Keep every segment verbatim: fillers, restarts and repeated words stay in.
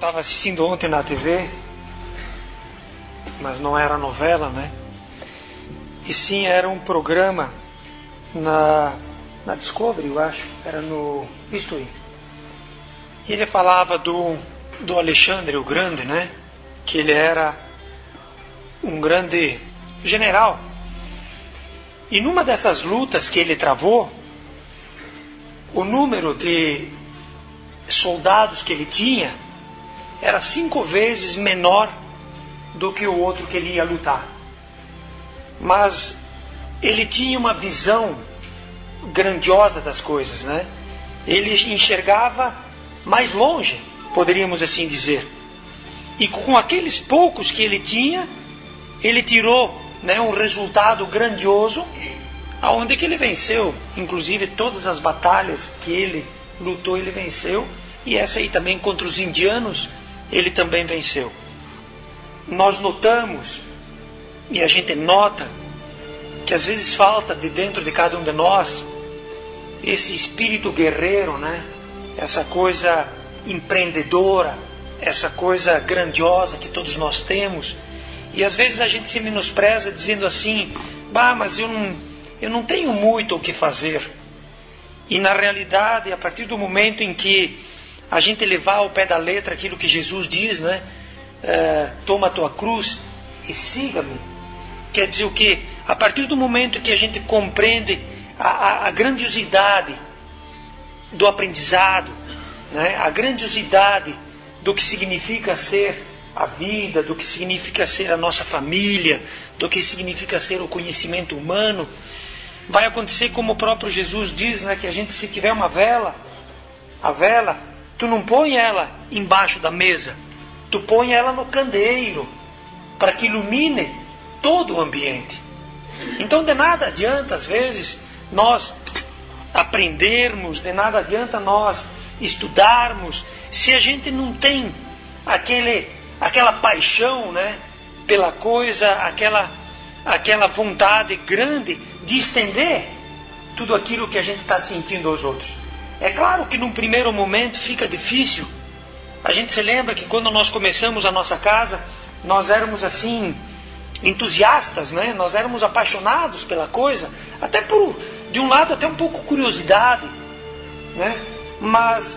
estava assistindo ontem na T V, mas não era novela, né? E sim, era um programa na, na Discovery, eu acho, era no History. E ele falava do, do Alexandre o Grande, né? Que ele era um grande general. E numa dessas lutas que ele travou, o número de soldados que ele tinha era cinco vezes menor do que o outro que ele ia lutar. Mas ele tinha uma visão grandiosa das coisas, né? Ele enxergava mais longe, poderíamos assim dizer. E com aqueles poucos que ele tinha, ele tirou, né, um resultado grandioso, aonde que ele venceu, inclusive todas as batalhas que ele lutou, ele venceu, e essa aí também contra os indianos, ele também venceu. Nós notamos, e a gente nota, que às vezes falta de dentro de cada um de nós esse espírito guerreiro, né? Essa coisa empreendedora, essa coisa grandiosa que todos nós temos. E às vezes a gente se menospreza dizendo assim: bah, mas eu não, eu não tenho muito o que fazer. E na realidade, a partir do momento em que a gente levar ao pé da letra aquilo que Jesus diz, né? É, toma a tua cruz e siga-me. Quer dizer o quê? A partir do momento que a gente compreende a, a, a grandiosidade do aprendizado, né? A grandiosidade do que significa ser a vida, do que significa ser a nossa família, do que significa ser o conhecimento humano, vai acontecer como o próprio Jesus diz, né? Que a gente, se tiver uma vela, a vela, tu não põe ela embaixo da mesa, tu põe ela no candeeiro, para que ilumine todo o ambiente. Então de nada adianta às vezes nós aprendermos, de nada adianta nós estudarmos, se a gente não tem aquele, aquela paixão, né, pela coisa, aquela, aquela vontade grande de estender tudo aquilo que a gente está sentindo aos outros. É claro que num primeiro momento fica difícil. A gente se lembra que quando nós começamos a nossa casa, nós éramos assim, entusiastas, né? Nós éramos apaixonados pela coisa, até por, de um lado, até um pouco curiosidade, né? Mas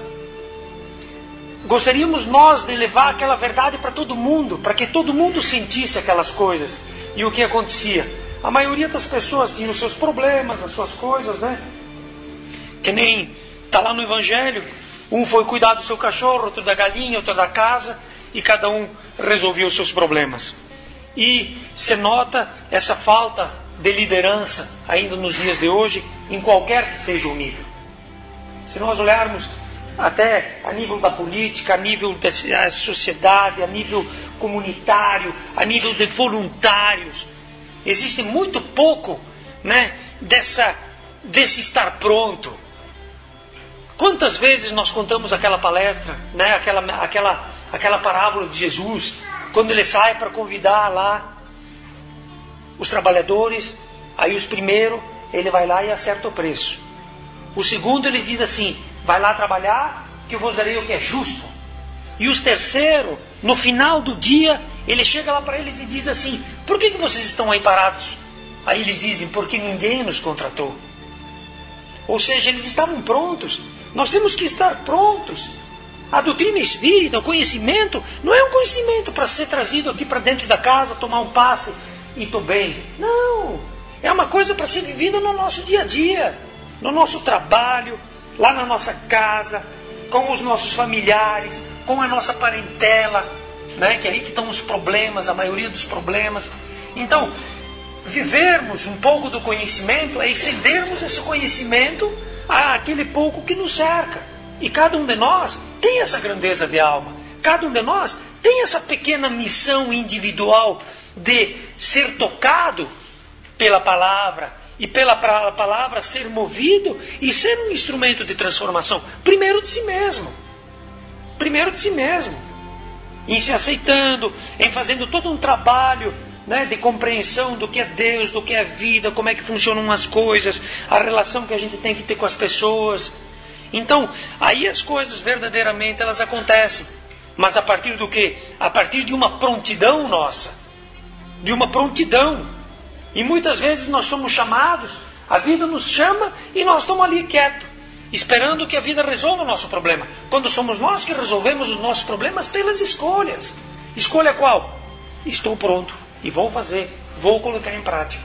gostaríamos nós de levar aquela verdade para todo mundo, para que todo mundo sentisse aquelas coisas. E o que acontecia? A maioria das pessoas tinha os seus problemas, as suas coisas, né? Que nem está lá no Evangelho, um foi cuidar do seu cachorro, outro da galinha, outro da casa, e cada um resolvia os seus problemas. E se nota essa falta de liderança ainda nos dias de hoje, em qualquer que seja o nível. Se nós olharmos até a nível da política, a nível da sociedade, a nível comunitário, a nível de voluntários, existe muito pouco, né, dessa, desse estar pronto. Quantas vezes nós contamos aquela palestra, né, aquela, aquela, aquela parábola de Jesus, quando ele sai para convidar lá os trabalhadores, aí os primeiros, ele vai lá e acerta o preço. O segundo, ele diz assim: vai lá trabalhar, que eu vos darei o que é justo. E os terceiros, no final do dia, ele chega lá para eles e diz assim: por que, que vocês estão aí parados? Aí eles dizem: porque ninguém nos contratou. Ou seja, eles estavam prontos. Nós temos que estar prontos. A doutrina espírita, o conhecimento, não é um conhecimento para ser trazido aqui para dentro da casa, tomar um passe e estou bem. Não, é uma coisa para ser vivida no nosso dia a dia, no nosso trabalho, lá na nossa casa, com os nossos familiares, com a nossa parentela, né? Que é aí que estão os problemas, a maioria dos problemas. Então, vivermos um pouco do conhecimento é estendermos esse conhecimento àquele pouco que nos cerca. E cada um de nós tem essa grandeza de alma. Cada um de nós tem essa pequena missão individual de ser tocado pela palavra e pela palavra ser movido e ser um instrumento de transformação. Primeiro de si mesmo. Primeiro de si mesmo. Em se aceitando, em fazendo todo um trabalho, né, de compreensão do que é Deus, do que é vida, como é que funcionam as coisas, a relação que a gente tem que ter com as pessoas. Então, aí as coisas verdadeiramente elas acontecem. Mas a partir do quê? A partir de uma prontidão nossa. De uma prontidão. E muitas vezes nós somos chamados, a vida nos chama e nós estamos ali quietos, esperando que a vida resolva o nosso problema. Quando somos nós que resolvemos os nossos problemas pelas escolhas. Escolha qual? Estou pronto e vou fazer, vou colocar em prática.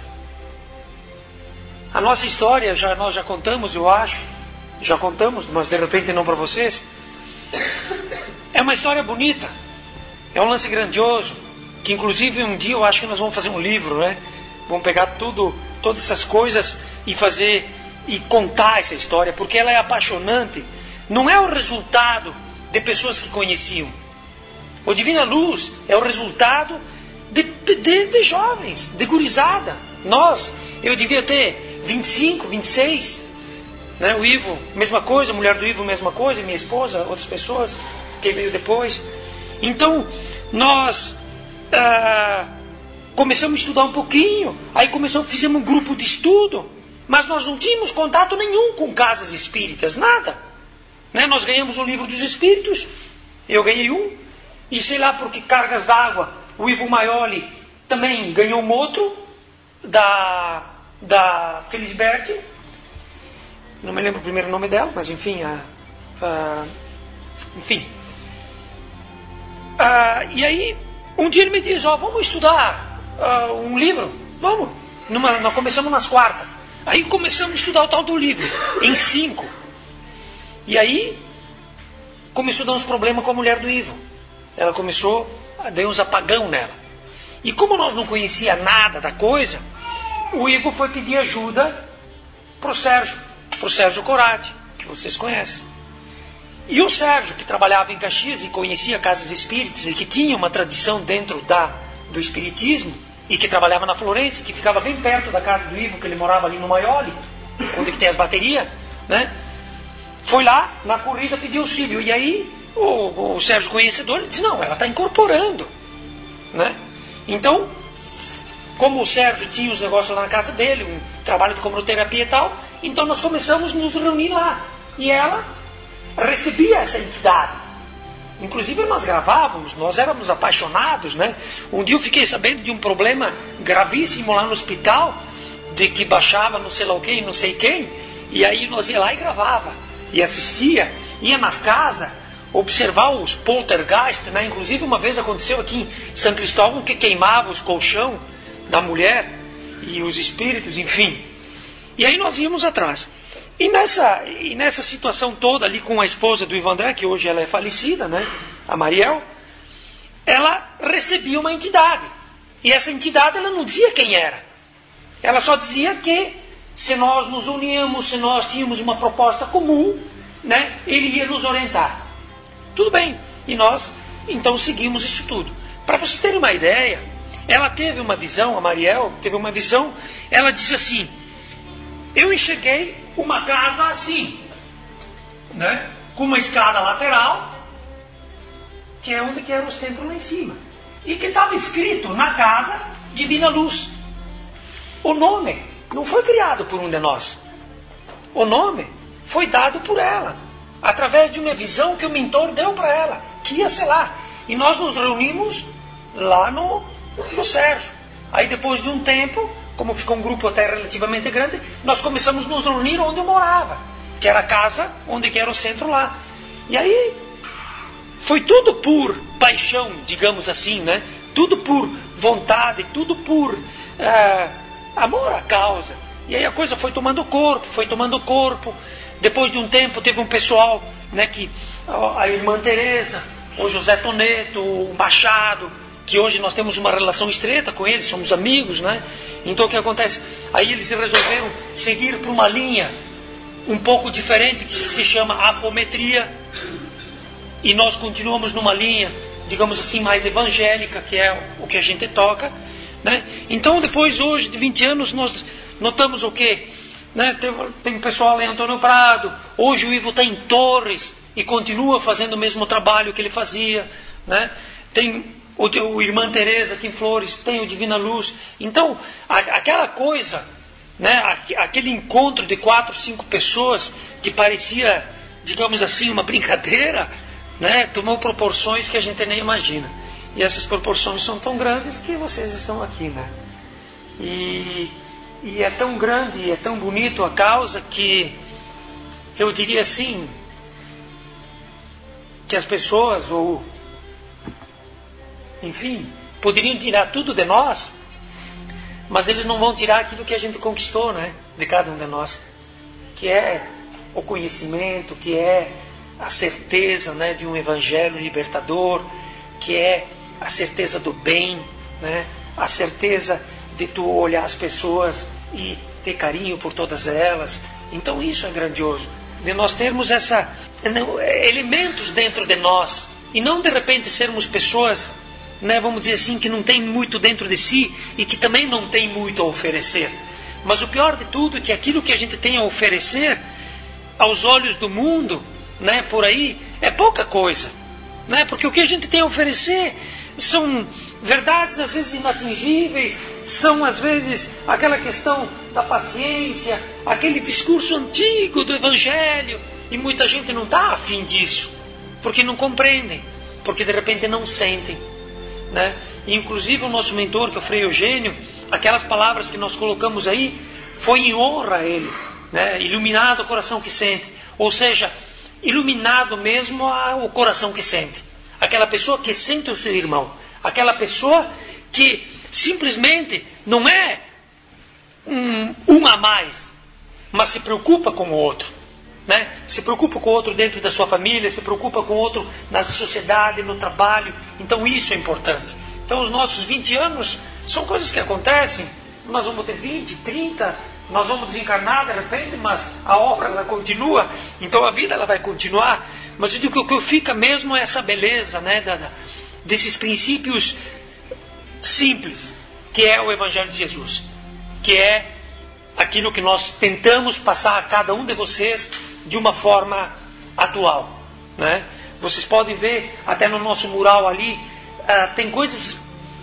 A nossa história, já, nós já contamos, eu acho, já contamos, mas de repente não para vocês. É uma história bonita, é um lance grandioso, que inclusive um dia eu acho que nós vamos fazer um livro, né? Vamos pegar tudo, todas essas coisas e fazer e contar essa história, porque ela é apaixonante. Não é o resultado de pessoas que conheciam. O Divina Luz é o resultado de, de, de jovens, de gurizada. Nós, eu devia ter vinte e cinco, vinte e seis, né? O Ivo, mesma coisa, a mulher do Ivo, mesma coisa, minha esposa, outras pessoas que veio depois. Então, nós ah, começamos a estudar um pouquinho, aí começamos, fizemos um grupo de estudo, mas nós não tínhamos contato nenhum com casas espíritas, nada. Né? Nós ganhamos o livro dos Espíritos, eu ganhei um, e sei lá por que cargas d'água, o Ivo Maioli também ganhou um outro, da, da Felisberti, não me lembro o primeiro nome dela, mas enfim, a, a, enfim. Ah, e aí, um dia ele me diz, ó, vamos estudar uh, um livro, vamos, Numa, nós começamos nas quartas, aí começamos a estudar o tal do livro, em cinco, e aí começou a dar uns problemas com a mulher do Ivo, ela começou a dar uns apagão nela, e como nós não conhecia nada da coisa, o Ivo foi pedir ajuda para o Sérgio, para o Sérgio Corati, que vocês conhecem. E o Sérgio, que trabalhava em Caxias e conhecia casas espíritas e que tinha uma tradição dentro da, do espiritismo, e que trabalhava na Florença, que ficava bem perto da casa do Ivo, que ele morava ali no Maioli, onde tem as baterias, né? Foi lá, na corrida, pedir auxílio. E aí, o, o Sérgio conhecedor, ele disse, não, ela está incorporando, né? Então, como o Sérgio tinha os negócios lá na casa dele, um trabalho de comunoterapia e tal, então nós começamos a nos reunir lá. E ela recebia essa entidade. Inclusive nós gravávamos, nós éramos apaixonados, né? Um dia eu fiquei sabendo de um problema gravíssimo lá no hospital, de que baixava não sei lá o quem, não sei quem, e aí nós ia lá e gravava, e assistia, ia nas casas, observar os poltergeist, né? Inclusive uma vez aconteceu aqui em São Cristóvão que queimava os colchão da mulher, e os espíritos, enfim. E aí nós íamos atrás. E nessa, e nessa situação toda ali com a esposa do Ivo André, que hoje ela é falecida, né? A Mariel, ela recebia uma entidade. E essa entidade ela não dizia quem era. Ela só dizia que se nós nos uníamos, se nós tínhamos uma proposta comum, né? Ele ia nos orientar. Tudo bem. E nós, então, seguimos isso tudo. Para vocês terem uma ideia, ela teve uma visão, a Mariel teve uma visão, ela disse assim, eu enxerguei uma casa assim, né? Com uma escada lateral, que é onde que era o centro lá em cima, e que estava escrito na casa Divina Luz. O nome não foi criado por um de nós, o nome foi dado por ela, através de uma visão que o mentor deu para ela, que ia ser lá, e nós nos reunimos lá no, no Sérgio. Aí depois de um tempo, como ficou um grupo até relativamente grande, nós começamos a nos reunir onde eu morava, que era a casa onde que era o centro lá. E aí foi tudo por paixão, digamos assim, né? Tudo por vontade, tudo por uh, amor à causa. E aí a coisa foi tomando corpo, foi tomando corpo. Depois de um tempo teve um pessoal, né, que a irmã Teresa, o José Toneto, o Machado, que hoje nós temos uma relação estreita com eles, somos amigos, né? Então o que acontece? Aí eles resolveram seguir por uma linha um pouco diferente, que se chama apometria, e nós continuamos numa linha, digamos assim, mais evangélica, que é o que a gente toca, né? Então depois, hoje, de vinte anos, nós notamos o quê? Né? Tem, tem pessoal em Antônio Prado, hoje o Ivo está em Torres, e continua fazendo o mesmo trabalho que ele fazia, né? Tem o, o Irmã Teresa aqui em Flores, tem o Divina Luz. Então, a, aquela coisa, né? a, aquele encontro de quatro, cinco pessoas, que parecia, digamos assim, uma brincadeira, né, tomou proporções que a gente nem imagina. E essas proporções são tão grandes que vocês estão aqui, né? E, e é tão grande e é tão bonito a causa que eu diria assim, que as pessoas, ou enfim, poderiam tirar tudo de nós, mas eles não vão tirar aquilo que a gente conquistou, né, de cada um de nós, que é o conhecimento, que é a certeza, né, de um evangelho libertador, que é a certeza do bem, né, a certeza de tu olhar as pessoas e ter carinho por todas elas. Então isso é grandioso, de nós termos essa, elementos dentro de nós, e não de repente sermos pessoas, né, vamos dizer assim, que não tem muito dentro de si e que também não tem muito a oferecer. Mas o pior de tudo é que aquilo que a gente tem a oferecer aos olhos do mundo, né, por aí, é pouca coisa, né, porque o que a gente tem a oferecer são verdades às vezes inatingíveis, são às vezes aquela questão da paciência, aquele discurso antigo do Evangelho, e muita gente não está afim disso, porque não compreendem, porque de repente não sentem, né? E, inclusive o nosso mentor, que é o Frei Eugênio, aquelas palavras que nós colocamos aí, foi em honra a ele, né? Iluminado o coração que sente, ou seja, iluminado mesmo o coração que sente, aquela pessoa que sente o seu irmão, aquela pessoa que simplesmente não é um, um a mais, mas se preocupa com o outro, né? Se preocupa com o outro dentro da sua família, se preocupa com o outro na sociedade, no trabalho. Então isso é importante. Então os nossos vinte anos são coisas que acontecem. Nós vamos ter vinte, trinta, nós vamos desencarnar de repente, mas a obra ela continua, então a vida ela vai continuar. Mas eu digo que o que fica mesmo é essa beleza, né, da, desses princípios simples, que é o Evangelho de Jesus, que é aquilo que nós tentamos passar a cada um de vocês de uma forma atual, né? Vocês podem ver até no nosso mural ali, uh, tem coisas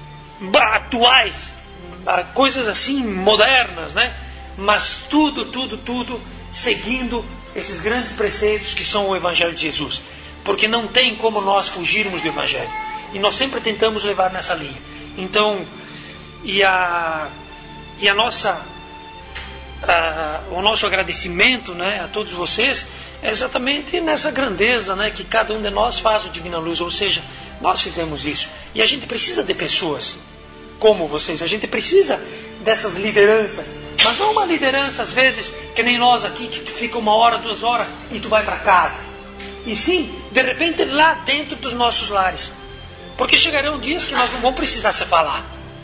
atuais, uh, coisas assim modernas, né? Mas tudo, tudo, tudo seguindo esses grandes preceitos que são o Evangelho de Jesus, porque não tem como nós fugirmos do Evangelho, e nós sempre tentamos levar nessa linha. Então, e a, e a nossa Uh, o nosso agradecimento, né, a todos vocês é exatamente nessa grandeza, né, que cada um de nós faz o Divina Luz, ou seja, nós fizemos isso, e a gente precisa de pessoas como vocês, a gente precisa dessas lideranças, mas não uma liderança às vezes que nem nós aqui, que tu fica uma hora, duas horas e tu vai para casa, e sim, de repente lá dentro dos nossos lares, porque chegarão dias que nós não vamos precisar se falar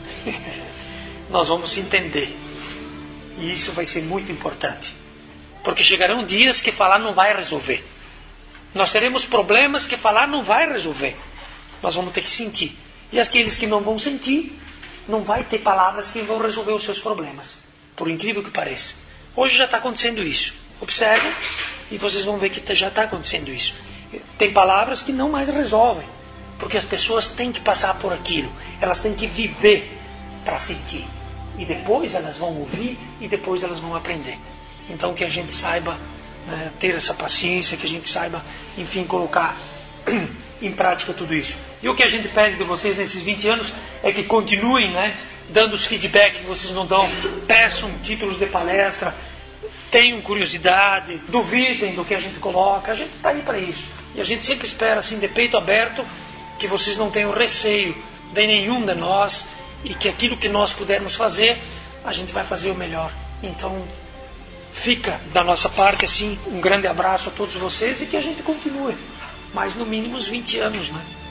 nós vamos se entender. E isso vai ser muito importante, porque chegarão dias que falar não vai resolver. Nós teremos problemas que falar não vai resolver. Nós vamos ter que sentir. E aqueles que não vão sentir, não vai ter palavras que vão resolver os seus problemas. Por incrível que pareça. Hoje já está acontecendo isso. Observem e vocês vão ver que já está acontecendo isso. Tem palavras que não mais resolvem, porque as pessoas têm que passar por aquilo. Elas têm que viver para sentir. E depois elas vão ouvir e depois elas vão aprender. Então que a gente saiba, né, ter essa paciência, que a gente saiba, enfim, colocar em prática tudo isso. E o que a gente pede de vocês nesses vinte anos é que continuem, né, dando os feedback que vocês não dão, peçam títulos de palestra, tenham curiosidade, duvidem do que a gente coloca. A gente está aí para isso. E a gente sempre espera, assim, de peito aberto, que vocês não tenham receio de nenhum de nós, e que aquilo que nós pudermos fazer, a gente vai fazer o melhor. Então, fica da nossa parte, assim, um grande abraço a todos vocês, e que a gente continue mais no mínimo uns vinte anos, né?